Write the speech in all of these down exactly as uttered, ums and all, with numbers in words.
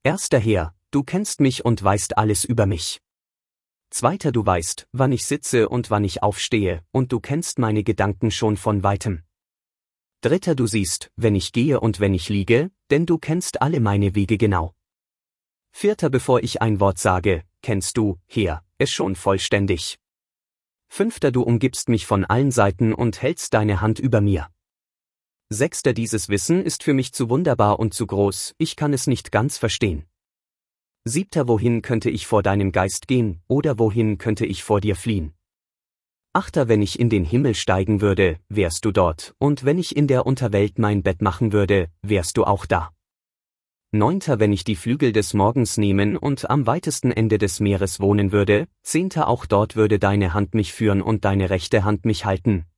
Erster Herr, du kennst mich und weißt alles über mich. Zweiter, du weißt, wann ich sitze und wann ich aufstehe, und du kennst meine Gedanken schon von weitem. Dritter, du siehst, wenn ich gehe und wenn ich liege, denn du kennst alle meine Wege genau. Vierter, bevor ich ein Wort sage, kennst du, Herr, es schon vollständig. Fünfter, du umgibst mich von allen Seiten und hältst deine Hand über mir. Sechster, dieses Wissen ist für mich zu wunderbar und zu groß, ich kann es nicht ganz verstehen. Siebter, wohin könnte ich vor deinem Geist gehen, oder wohin könnte ich vor dir fliehen? Achter, wenn ich in den Himmel steigen würde, wärst du dort, und wenn ich in der Unterwelt mein Bett machen würde, wärst du auch da. Neunter, wenn ich die Flügel des Morgens nehmen und am weitesten Ende des Meeres wohnen würde, zehnter, auch dort würde deine Hand mich führen und deine rechte Hand mich halten.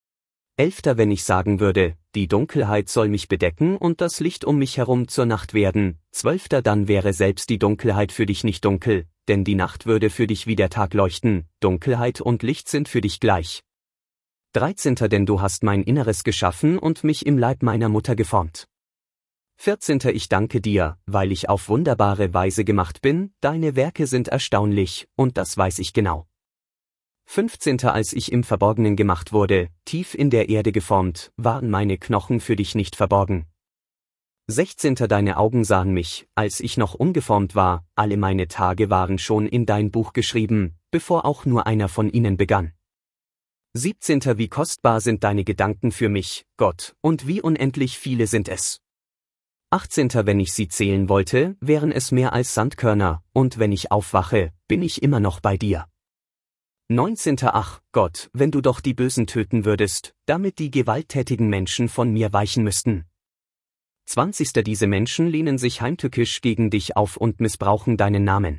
Elfter, wenn ich sagen würde, die Dunkelheit soll mich bedecken und das Licht um mich herum zur Nacht werden, zwölfter, dann wäre selbst die Dunkelheit für dich nicht dunkel, denn die Nacht würde für dich wie der Tag leuchten, Dunkelheit und Licht sind für dich gleich. dreizehnter, denn du hast mein Inneres geschaffen und mich im Leib meiner Mutter geformt. vierzehnter, ich danke dir, weil ich auf wunderbare Weise gemacht bin, deine Werke sind erstaunlich, und das weiß ich genau. fünfzehnter, als ich im Verborgenen gemacht wurde, tief in der Erde geformt, waren meine Knochen für dich nicht verborgen. sechzehnter, deine Augen sahen mich, als ich noch ungeformt war, alle meine Tage waren schon in dein Buch geschrieben, bevor auch nur einer von ihnen begann. siebzehnter, wie kostbar sind deine Gedanken für mich, Gott, und wie unendlich viele sind es. achtzehnter, wenn ich sie zählen wollte, wären es mehr als Sandkörner, und wenn ich aufwache, bin ich immer noch bei dir. neunzehnter, ach, Gott, wenn du doch die Bösen töten würdest, damit die gewalttätigen Menschen von mir weichen müssten. zwanzigster, diese Menschen lehnen sich heimtückisch gegen dich auf und missbrauchen deinen Namen.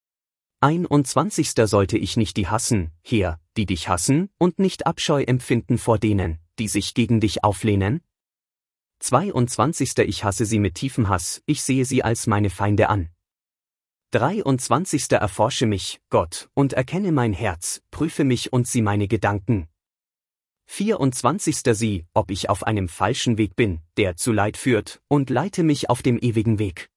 einundzwanzigster, sollte ich nicht die hassen, Herr, die dich hassen, und nicht Abscheu empfinden vor denen, die sich gegen dich auflehnen? zweiundzwanzigster, ich hasse sie mit tiefem Hass, ich sehe sie als meine Feinde an. dreiundzwanzigster, erforsche mich, Gott, und erkenne mein Herz, prüfe mich und sieh meine Gedanken. vierundzwanzigster, sieh, ob ich auf einem falschen Weg bin, der zu Leid führt, und leite mich auf dem ewigen Weg.